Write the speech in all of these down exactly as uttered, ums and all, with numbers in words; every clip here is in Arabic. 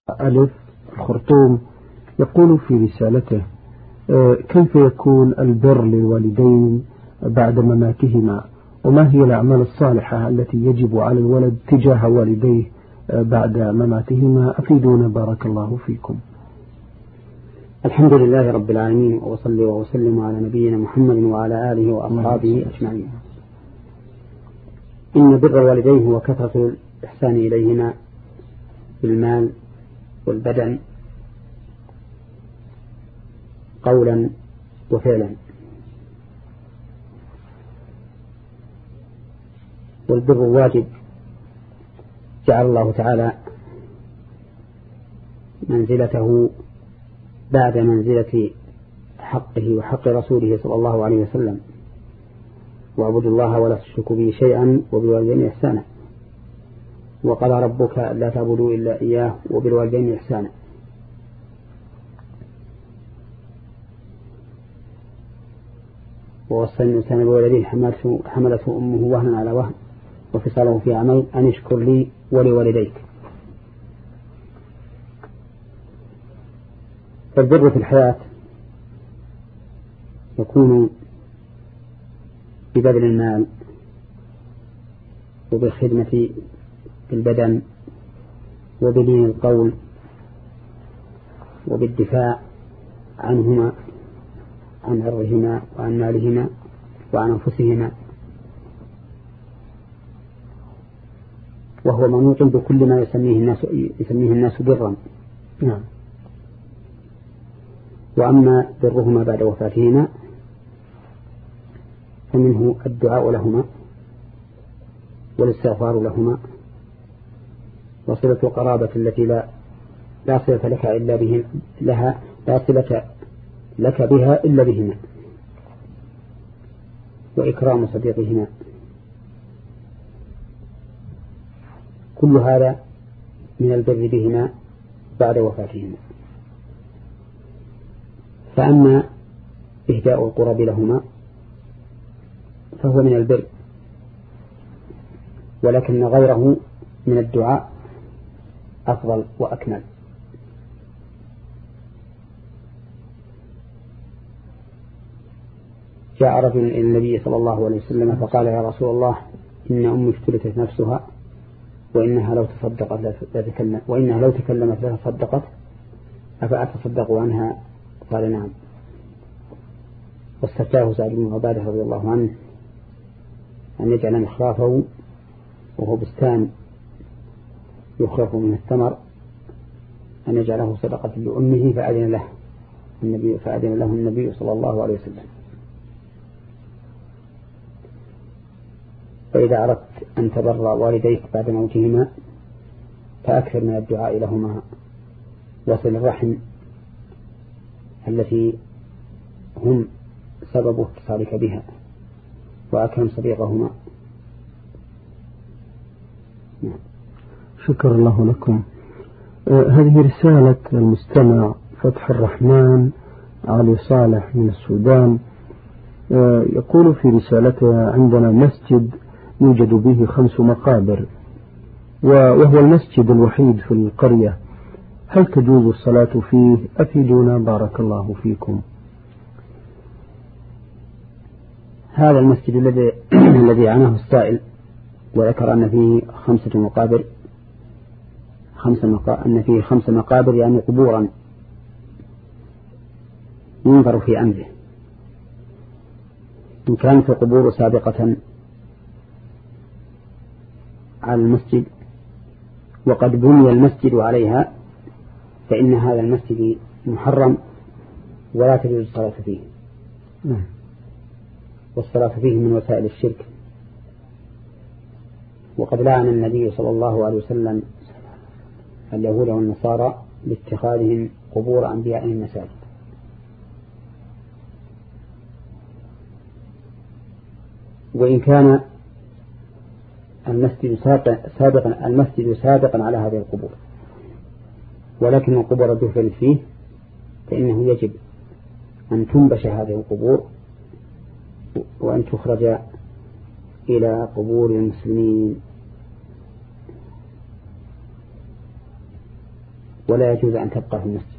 ألف الخرطوم يقول في رسالته: كيف يكون البر للوالدين بعد مماتهما، وما هي الأعمال الصالحة التي يجب على الولد تجاه والديه بعد مماتهما؟ أفيدونا بارك الله فيكم. الحمد لله رب العالمين، وصلي وسلم على نبينا محمد وعلى آله وأصحابه أجمعين. إن بر الوالدين هو كثرة الإحسان إليهما بالمال والبدن قولا وفعلا، والبر واجب جعل الله تعالى منزلته بعد منزلة حقه وحق رسوله صلى الله عليه وسلم: واعبدوا الله ولا تشركوا به شيئا وبالوالدين إحسانا. وقال ربك لا تعبدوا إلا إياه وبالوالدين إحسانا. ووصى الإنسان بولده حملته أمه وهنا على وهن وفصاله في عامين أن اشكر لي ولوالديك. فالبر في الحياة يكون ببذل المال وبالخدمة بالبدن وبلين القول وبالدفاع عنهما، عن عرضهما وعن مالهما وعن أنفسهما، وهو منوط بكل ما يسميه الناس يسميه الناس برا. نعم. وأما برهما بعد وفاتهما فمنه الدعاء لهما والاستغفار لهما وصلة القرابة التي لا لا صلة لك إلا بهم لها لا صلة لك بها إلا بهما، وإكرام صديقهما. كل هذا من البر بهما بعد وفاتهما. فأما إهداء القرب لهما فهو من البر، ولكن غيره من الدعاء أفضل وأكمل. جاء رجل إلى النبي صلى الله عليه وسلم فقال: يا رسول الله، إن أمي افتلتت نفسها وإنها لو تصدقت لتكلم وإنها لو تكلمت لتصدقت، أفأتصدق عنها؟ قال: نعم. واستفتاه سعد بن عبادة رضي الله عنه أن يجعل مخرافه وهو بستان يخرف من الثمر أن يجعله صدقة لأمه، فأذن له النبي فأذن له النبي صلى الله عليه وسلم. فإذا أردت أن تبر والديك بعد موتهما فأكثر من الدعاء لهما، وصل الرحم التي هم سبب اتصالك بها، وأكرم صديقهما. نعم. شكر الله لكم. آه هذه رسالة المستمع فتح الرحمن علي صالح من السودان. آه يقول في رسالته: عندنا مسجد يوجد به خمس مقابر، وهو المسجد الوحيد في القرية، هل تجوز الصلاة فيه؟ أفيدونا بارك الله فيكم. هذا المسجد الذي الذي عناه السائل وذكر أن فيه خمسة مقابر خمس مقا... أن فيه خمس مقابر يعني قبورا ينظر في أمره. إن كانت القبور سابقة على المسجد وقد بني المسجد عليها فإن هذا المسجد محرم ولا تجوز الصلاة فيه. نعم. والصلاة فيه من وسائل الشرك، وقد لعن النبي صلى الله عليه وسلم اليهود والنصارى لاتخاذهم قبور أنبيائهم مساجد. وإن كان المسجد سابقا المسجد سابقا على هذه القبور ولكن القبور دفنت فيه، فإنه يجب أن تنبش هذه القبور وأن تخرج إلى قبور المسلمين ولا يجوز أن تبقى في المسجد،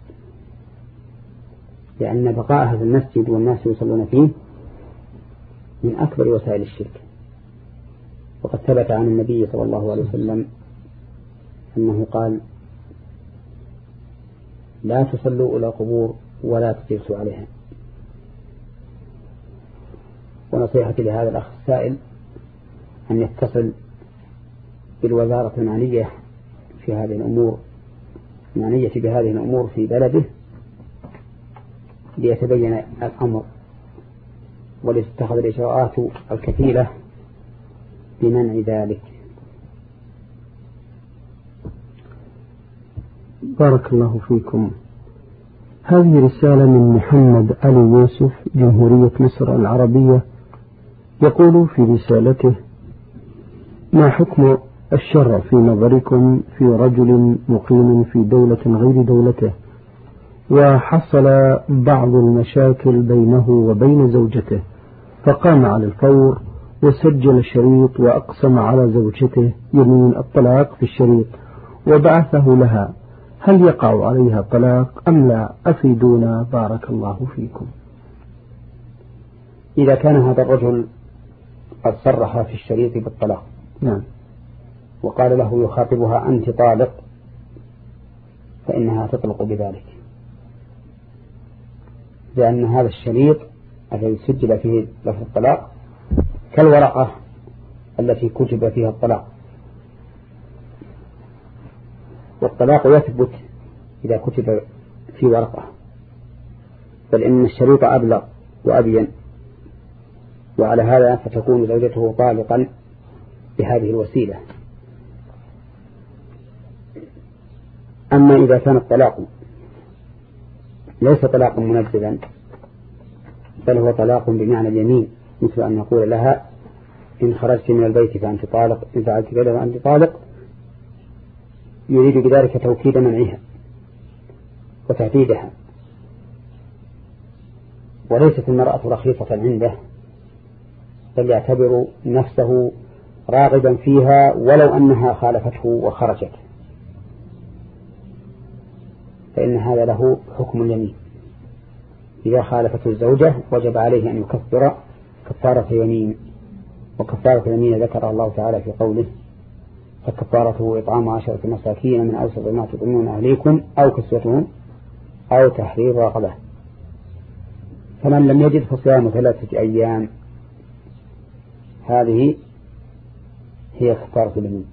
لأن بقاءها في المسجد والناس يصلون فيه من أكبر وسائل الشرك. وقد ثبت عن النبي صلى الله عليه وسلم أنه قال: لا تصلوا إلى قبور ولا تجلسوا عليها. ونصيحتي لهذا الأخ السائل أن يتصل بالوزارة المعنية في هذه الأمور المعنية بهذه الأمور في بلده ليتبين الأمر ولتتخذ الإجراءات الكفيلة بمنع ذلك. بارك الله فيكم. هذه رسالة من محمد علي يوسف، جمهورية مصر العربية، يقول في رسالته: ما حكم الشرع في نظركم في رجل مقيم في دولة غير دولته وحصل بعض المشاكل بينه وبين زوجته، فقام على الفور وسجل الشريط وأقسم على زوجته يمين الطلاق في الشريط وبعثه لها، هل يقع عليها طلاق أم لا؟ أفيدونا بارك الله فيكم. إذا كان هذا الرجل قد صرح في الشريط بالطلاق نعم وقال له يخاطبها أنت طالق، فإنها تطلق بذلك، لأن هذا الشريط الذي سجل فيه لفظ الطلاق كالورقة التي كتب فيها الطلاق، والطلاق يثبت إذا كتب في ورقة، بل إن الشريط أبلغ وأبين، وعلى هذا فتكون زوجته طالقا بهذه الوسيلة. أما إذا كان الطلاق ليس طلاقا منزلا بل هو طلاق بمعنى اليمين، مثل أن يقول لها إن خرجت من البيت فأنت طالق، إن فعلت كذا فأنت طالق، يريد بذلك توكيد منعها وتهديدها، وليست المرأة رخيصة عنده، بل يعتبر نفسه راغبا فيها ولو أنها خالفته وخرجت، فإن هذا له حكم اليمين. إذا خالفته الزوجة وجب عليه أن يكفر كفارة يمين، وكفارة اليمين ذكر الله تعالى في قوله: فكفارته إطعام عشرة مساكين من أوسط ما تطعمون أهليكم أو كسوتهم أو تحرير رقبة، فمن لم يجد فصيام ثلاثة أيام. هذه هي كفارة اليمين.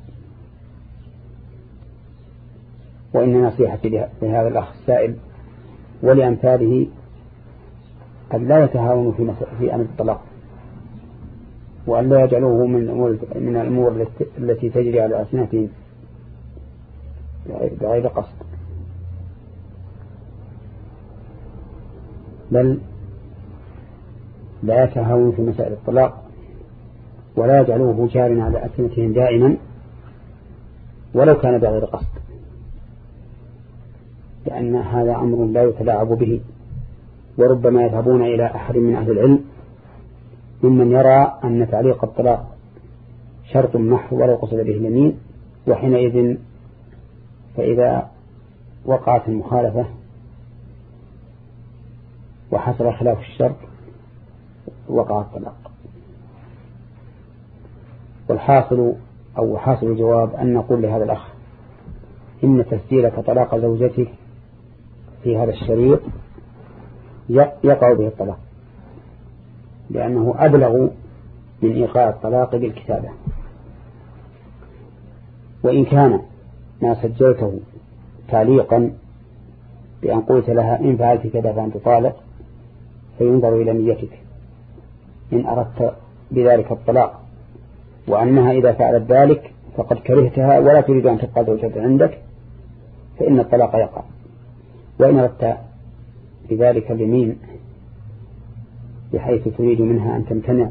وإن نصيحتي لهذا الأخ السائل ولأمثاله أن لا يتهاونوا في في أمر الطلاق، وأن لا يجعلوه من الأمور من الأمور التي تجري على ألسنتهم بغير قصد، بل لا يتهاونوا في مسائل الطلاق ولا يجعلوه جارا على ألسنتهم دائما ولو كان بغير قصد، لأن هذا أمر لا يتلاعب به. وربما يذهبون إلى أحد من أهل العلم ممن يرى أن تعليق الطلاق شرط محض ولو قصد به اليمين، وحينئذ فإذا وقعت المخالفة وحصل خلاف الشرط وقع الطلاق. والحاصل أو حاصل الجواب أن نقول لهذا الأخ: إن تسجيلك طلاق زوجتك في هذا الشريط يقع به الطلاق، لأنه أبلغ من إيقاع الطلاق بالكتابة. وإن كان ما سجلته تعليقا بأن قلت لها إن فعلت كذا فأنت طالق، فينظر إلى نيتك إن أردت بذلك الطلاق، وأنها إذا فعلت ذلك فقد كرهتها ولا تريد أن تبقى زوجة عندك، فإن الطلاق يقع. وإن أردت بذلك اليمين بحيث تريد منها أن تمتنع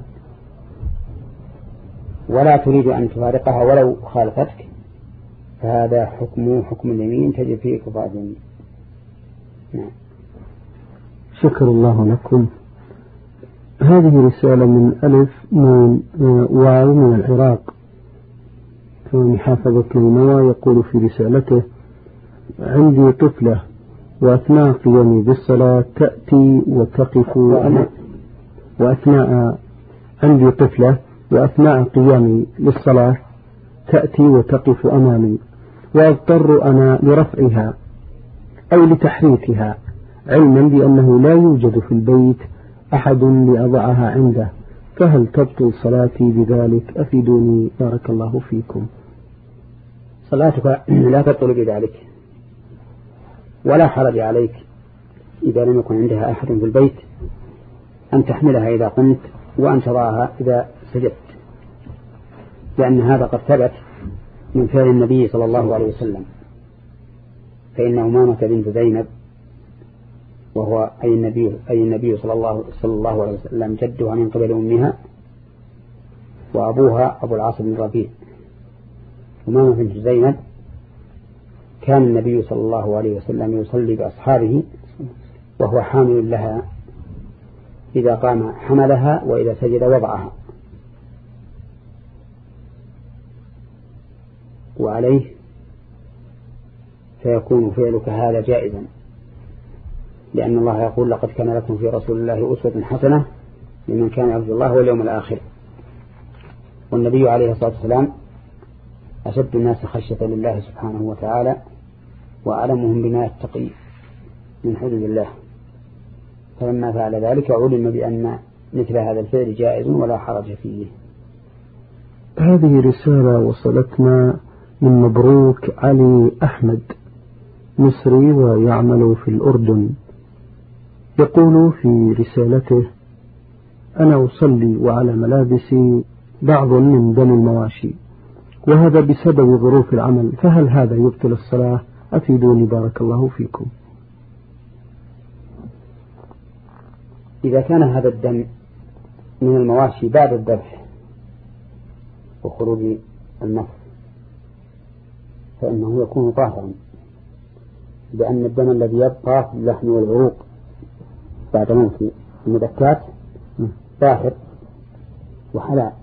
ولا تريد أن تفارقها ولو خالفتك، فهذا حكم حكم اليمين تجب فيه كفارة اليمين. نعم. شكر الله لكم. هذه رسالة من ألف من واو من العراق في محافظة نينوى، يقول في رسالته: عندي طفلة وأثناء قيامي بالصلاة تأتي وتقف وأثناء عندي طفلة وأثناء قيامي للصلاة تأتي وتقف أمامي وأضطر أنا لرفعها أو لتحريكها علما بأنه لا يوجد في البيت أحد لأضعها عنده، فهل تبطل صلاتي بذلك؟ أفيدوني بارك الله فيكم. صلاتك لا تبطل بذلك، ولا حرج عليك إذا لم يكن عندها أحد في البيت أن تحملها إذا قمت وأن تضعها إذا سجدت، لأن هذا قد ثبت من فعل النبي صلى الله عليه وسلم. فإن أمامة بنت زينب وهو أي النبي, أي النبي صلى الله, صلى الله عليه وسلم جدها من قبل أمها، وأبوها أبو العاص بن ربيع. أمامة بنت زينب كان النبي صلى الله عليه وسلم يصلي بأصحابه وهو حامل لها، إذا قام حملها وإذا سجد وضعها، وعليه فيكون فعلك هذا جائزا، لأن الله يقول لقد كان لكم في رسول الله أسوة حسنة لمن كان يرجو الله واليوم الآخر. والنبي عليه الصلاة والسلام أشد الناس خشية لله سبحانه وتعالى وأعلمهم بما يتقي من حدود الله، فلما فعل ذلك علم بأن مثل هذا الفعل جائز ولا حرج فيه. هذه رسالة وصلتنا من مبروك علي أحمد مصري ويعمل في الأردن، يقول في رسالته: أنا أصلي وعلى ملابسي بعض من دم المواشي، وهذا بسبب ظروف العمل، فهل هذا يبطل الصلاة؟ أفيدوني بارك الله فيكم. إذا كان هذا الدم من المواشي بعد الذبح وخروج النفس فإنه يكون طاهرا، لأن الدم الذي يبقى في اللحم والعروق بعد موت المذكات طاهر وحلال.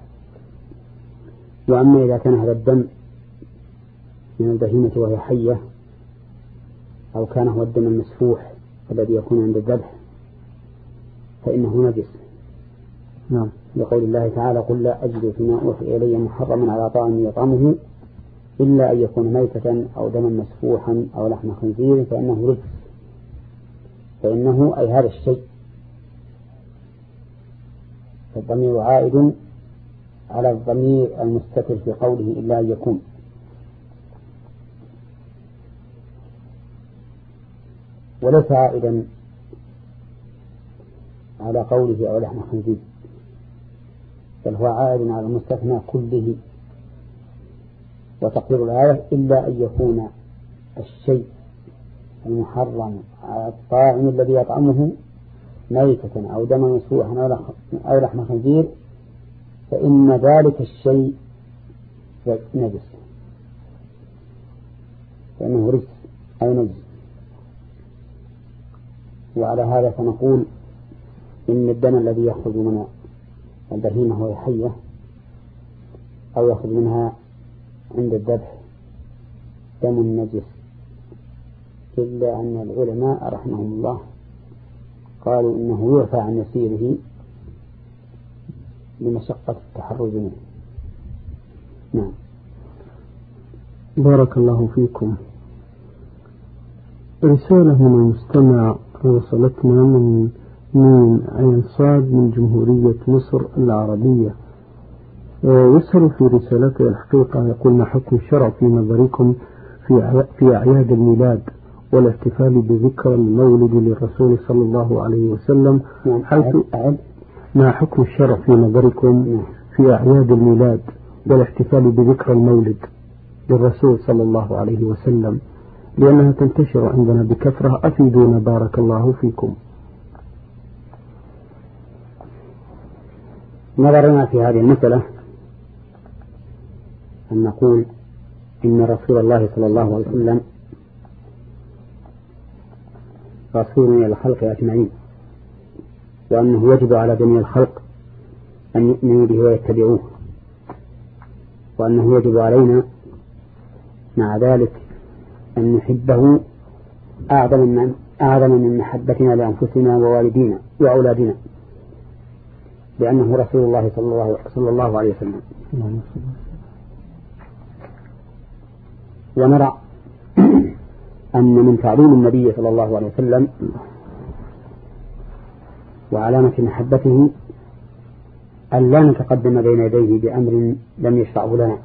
وأما إذا كان هذا الدم من البهيمة وهي حية، أو كان هو الدم المسفوح الذي يكون عند الذبح، فإنه نجس. نعم. لقول الله تعالى: قل لا أجد فيما أوحي إلي محرما على طاعم يطعمه إلا أن يكون ميتة أو دما مسفوحا أو لحم خنزير فإنه رجس. فإنه أي هذا الشيء، فالضمير عائد على الضمير المستتر في قوله إلا أن يكون. وليس عائدا على قوله أو لحم خنزير، بل هو عائد على المستثنى كله. وتقدير الآية: إلا أن يكون الشيء المحرم على الطاعم الذي يطعمه ميتة أو دما مسفوحا أو لحم خنزير فإن ذلك الشيء نجس، فإنه رجس أي نجس. وعلى هذا فنقول إن الدم الذي يخرج من البهيمة وهي حية أو يخرج منها عند الذبح دم نجس، إلا أن العلماء رحمهم الله قالوا إنه يعفى عن يسيره لمشقة التحرز منه. نعم. بارك الله فيكم. رسالة من المستمع وصلتنا من من عين صاد من جمهورية مصر العربية، يسأل في رسالته الحقيقة، يقول: ما حكم الشرع في نظركم في في أعياد الميلاد والاحتفال بذكرى المولد للرسول صلى الله عليه وسلم؟ حيث ما حكم الشرع في نظركم في أعياد الميلاد والاحتفال بذكرى المولد للرسول صلى الله عليه وسلم، لأنها تنتشر عندنا بكثرة؟ أفيدونا بارك الله فيكم. نظرنا في هذه المسألة أن نقول إن رسول الله صلى الله عليه وسلم رسول إلى الخلق أجمعين، وأنه يجب على جميع الخلق أن يؤمنوا به ويتبعوه، وأنه يجب علينا مع ذلك أن نحبه أعظم من أعظم من محبتنا لأنفسنا ووالدينا وأولادنا، لأنه رسول الله صلى الله, صلى الله عليه وسلم. ونرى أن من تعظيم النبي صلى الله عليه وسلم وعلامة محبته أن لا نتقدم بين يديه بأمر لم يشرعه لنا،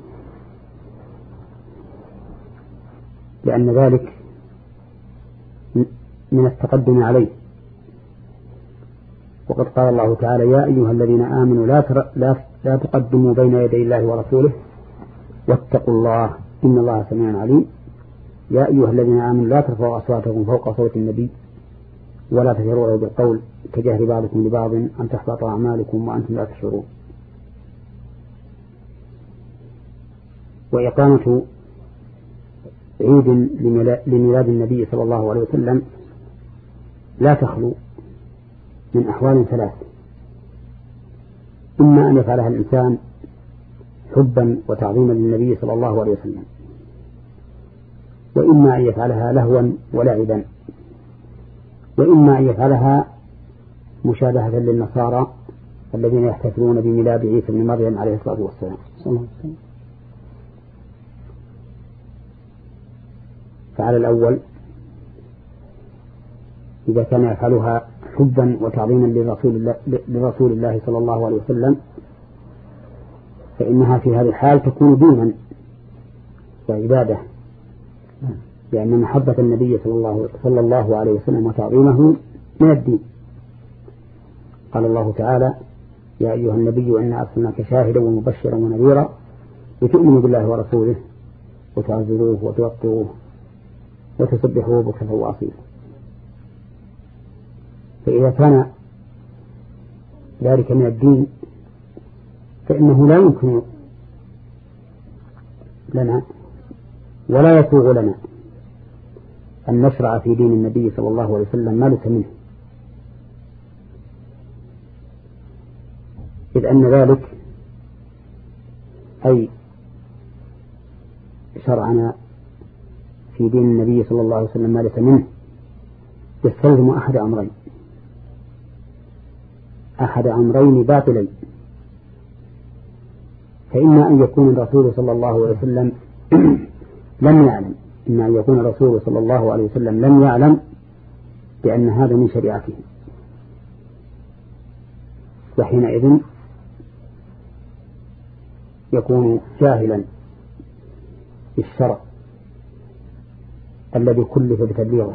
لأن ذلك من التقدم عليه. وقد قال الله تعالى: يا أيها الذين آمنوا لا, تر... لا... لا تقدموا بين يدي الله ورسوله واتقوا الله إن الله سميع عليم. يا أيها الذين آمنوا لا ترفعوا أصواتكم فوق صوت النبي ولا تجهروا له بالقول كجهر بعضكم لبعض أن تحبط أعمالكم وأنتم لا تشعرون. وإقامة عيد لميلاد النبي صلى الله عليه وسلم لا تخلو من أحوال ثلاث: إما أن يفعلها الإنسان حبا وتعظيما للنبي صلى الله عليه وسلم، وإما أن يفعلها لهوا ولعبا، وإما أن يفعلها مشابهة للنصارى الذين يحتفلون بميلاد عيسى بن مريم عليه الصلاة والسلام. فعلى الأول إذا كان يفعلها حبا وتعظيما لرسول الله, لرسول الله صلى الله عليه وسلم فإنها في هذه الحال تكون دينا وعبادة، لأن محبة النبي صلى الله, صلى الله عليه وسلم وتعظيمه من الدين. قال الله تعالى: يا أيها النبي إنا أرسلناك شاهدا ومبشرا ونذيرا لتؤمنوا بالله ورسوله وتعزروه وتوقروه وتسبحوه بكرة وأصيلا. فإذا كان ذلك من الدين فإنه لا يمكن لنا ولا يسوغ لنا أن نشرع في دين النبي صلى الله عليه وسلم ما ليس منه، إذ أن ذلك أي شرعنا في دين النبي صلى الله عليه وسلم ما ليس منه يستلزم أحد أمرين أحد أمرين باطلين: فإما أن يكون الرسول صلى الله عليه وسلم لم يعلم إما أن يكون الرسول صلى الله عليه وسلم لم يعلم بأن هذا من شريعته، وحينئذ يكون جاهلا بالشرع الذي كلف بتبليغه،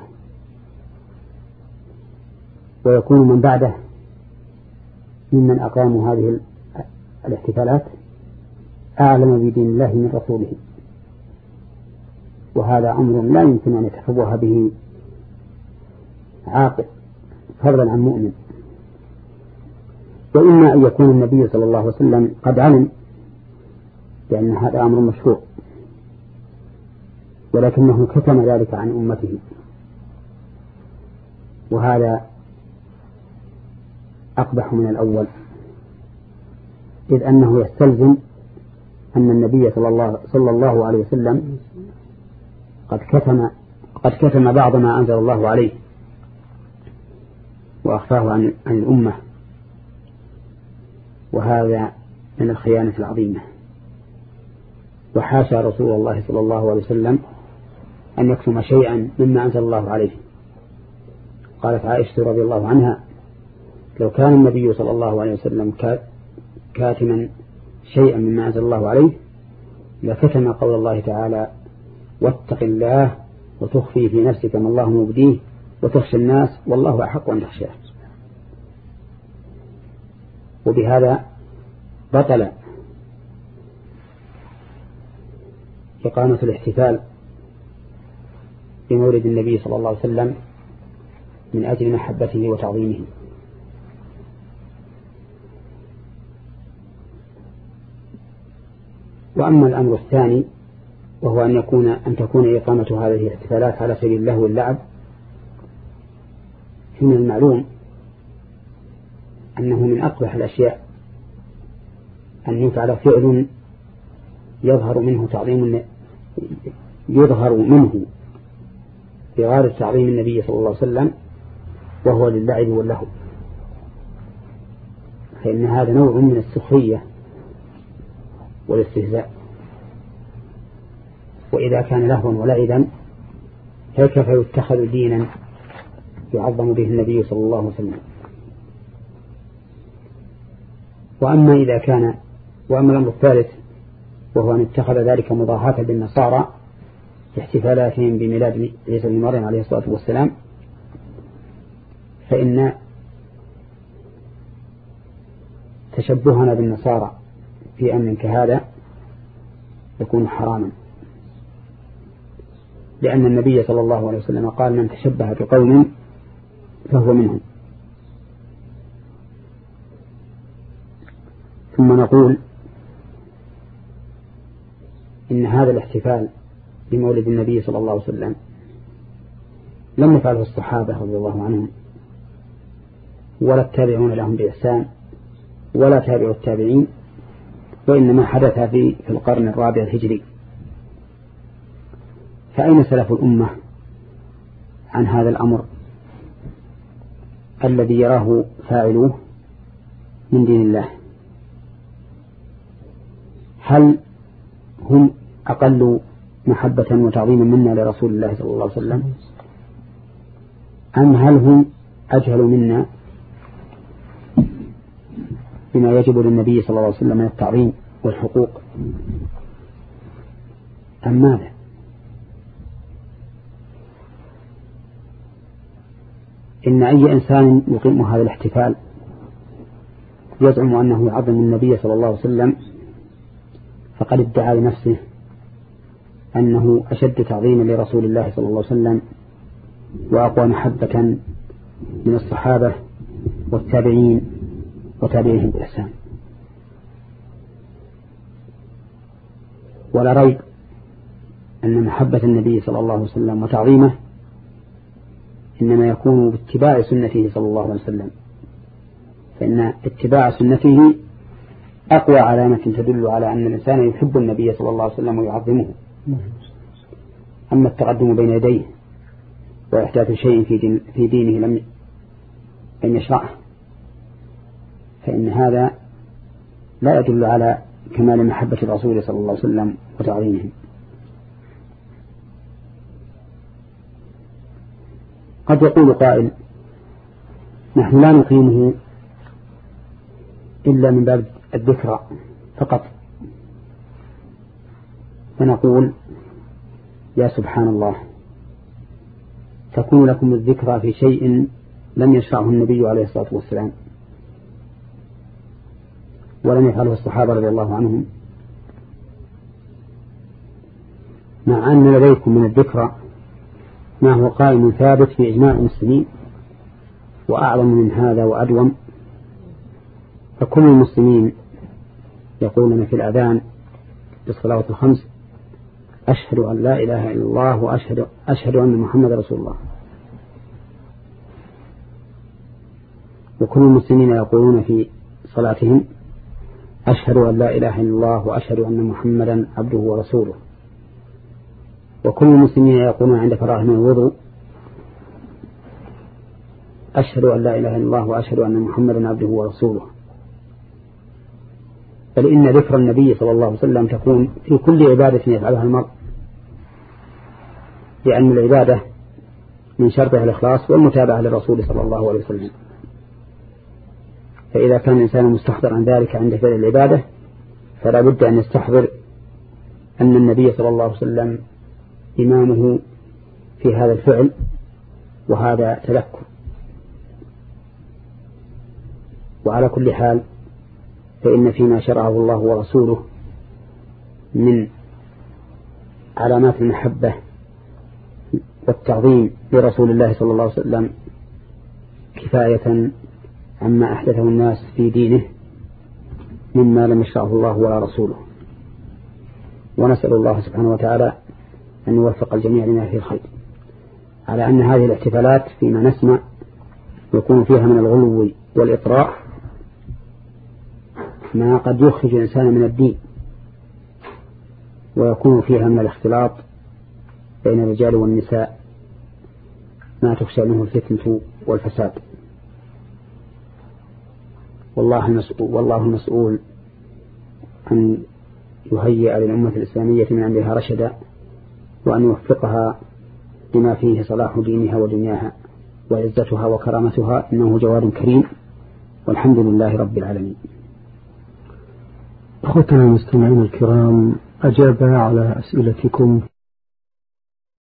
ويكون من بعده ممن أقاموا هذه الاحتفالات أعلم بدين الله من رسوله، وهذا أمر لا يمكن أن يتفوه به عاقل فضلا عن مؤمن. وإما أن يكون النبي صلى الله عليه وسلم قد علم بأن هذا أمر مشروع ولكنه كتم ذلك عن أمته، وهذا أقبح من الأول، إذ أنه يستلزم أن النبي صلى الله, صلى الله عليه وسلم قد كتم, قد كتم بعض ما أنزل الله عليه وأخفاه عن, عن الأمة، وهذا من الخيانة العظيمة. وحاشا رسول الله صلى الله عليه وسلم أن يكتم شيئا مما أنزل الله عليه. قالت عائشة رضي الله عنها: لو كان النبي صلى الله عليه وسلم كاتما شيئا مما أنزل الله عليه لكتم قول الله تعالى: واتق الله وتخفي في نفسك ما الله مبديه وتخشى الناس والله أحق أن تخشاه. وبهذا بطل إقامة الاحتفال بمولد النبي صلى الله عليه وسلم من أجل محبته وتعظيمه. وأما الأمر الثاني وهو أن يكون أن تكون إقامة هذه الاحتفالات على سبيل اللهو واللعب، فمن المعلوم أنه من أقبح الأشياء أن يفعل فعل يظهر منه تعظيم يظهر منه بغير تعظيم النبي صلى الله عليه وسلم وهو للعب واللهو، فإن هذا نوع من السخرية والاستهزاء. وإذا كان لهوا ولعبا فكيف يتخذ دينا يعظم به النبي صلى الله عليه وسلم؟ وأما إذا كان وأما الأمر الثالث وهو أن اتخذ ذلك مضاهاة بالنصارى في احتفالاتهم بميلاد عيسى بن مريم عليه الصلاة والسلام، فإن تشبهنا بالنصارى في أمر كهذا يكون حراما، لأن النبي صلى الله عليه وسلم قال: من تشبه بقوم فهو منهم. ثم نقول إن هذا الاحتفال بمولد النبي صلى الله عليه وسلم لم يفعله الصحابة رضي الله عنهم ولا التابعون لهم بإحسان ولا تابع التابعين، وإنما حدث في القرن الرابع الهجري. فأين سلف الأمة عن هذا الأمر الذي يراه فاعلوه من دين الله؟ هل هم أقل محبة وتعظيما منا لرسول الله صلى الله عليه وسلم، أم هل هم أجهل منا بما يجب للنبي صلى الله عليه وسلم من التعظيم والحقوق، أم ماذا؟ إن أي إنسان يقيم هذا الاحتفال يزعم أنه يعظم النبي صلى الله عليه وسلم فقد ادعى لنفسه أنه أشد تعظيما لرسول الله صلى الله عليه وسلم وأقوى محبة من الصحابة والتابعين وتابعيهم بإحسان. ولا ريب أن محبة النبي صلى الله عليه وسلم وتعظيمه إنما يكون باتباع سنته صلى الله عليه وسلم، فإن اتباع سنته أقوى علامة تدل على أن الإنسان يحب النبي صلى الله عليه وسلم ويعظمه. أما التقدم بين يديه وإحداث شيء في, دين في دينه لم لم يشرعه فإن هذا لا يدل على كمال محبة الرسول صلى الله عليه وسلم وتعظيمه. قد يقول قائل: نحن لا نقيمه إلا من باب الذكرى فقط، فنقول: يا سبحان الله، تكون لكم الذكرى في شيء لم يشرعه النبي عليه الصلاة والسلام ولم يفعله الصحابة رضي الله عنهم، مع أن لديكم من الذكرى ما هو قائم ثابت في إجماع المسلمين وأعظم من هذا وأدوم. فكل المسلمين يقولون في الأذان بالصلوات الخمس: أشهد أن لا إله إلا الله وأشهد أشهد أن محمد رسول الله. وكل المسلمين يقولون في صلاتهم: أشهد أن لا إله إلا الله وأشهد أن محمدا عبده ورسوله. وكل المسلمين يقولون عند فراغ من الوضوء: أشهد أن لا إله إلا الله وأشهد أن محمدا عبده ورسوله. بل إن ذكر النبي صلى الله عليه وسلم تكون في كل عبادة يفعلها المرء، لأن العبادة من شرطها الإخلاص والمتابعة للرسول صلى الله عليه وسلم. فإذا كان الإنسان مستحضر عن ذلك عند فعل العبادة فلا بد أن يستحضر أن النبي صلى الله عليه وسلم إمامه في هذا الفعل وهذا تذكر. وعلى كل حال فإن فيما شرعه الله ورسوله من علامات المحبة والتعظيم لرسول الله صلى الله عليه وسلم كفاية عما أحدثه الناس في دينه مما لم يشرعه الله ولا رسوله. ونسأل الله سبحانه وتعالى أن يوفق الجميع لما فيه الخير، على أن هذه الاحتفالات فيما نسمع يكون فيها من الغلو والإطراء ما قد يخرج الإنسان من الدين، ويكون فيها من الاختلاط بين الرجال والنساء ما تخشى منه الفتنة والفساد. والله المسؤول, والله المسؤول أن يهيئ للأمة الإسلامية من عندها رشدا، وأن يوفقها لما فيه صلاح دينها ودنياها وعزتها وكرامتها، إنه جواد كريم، والحمد لله رب العالمين. أخوتنا المستمعين الكرام، أجاب على أسئلتكم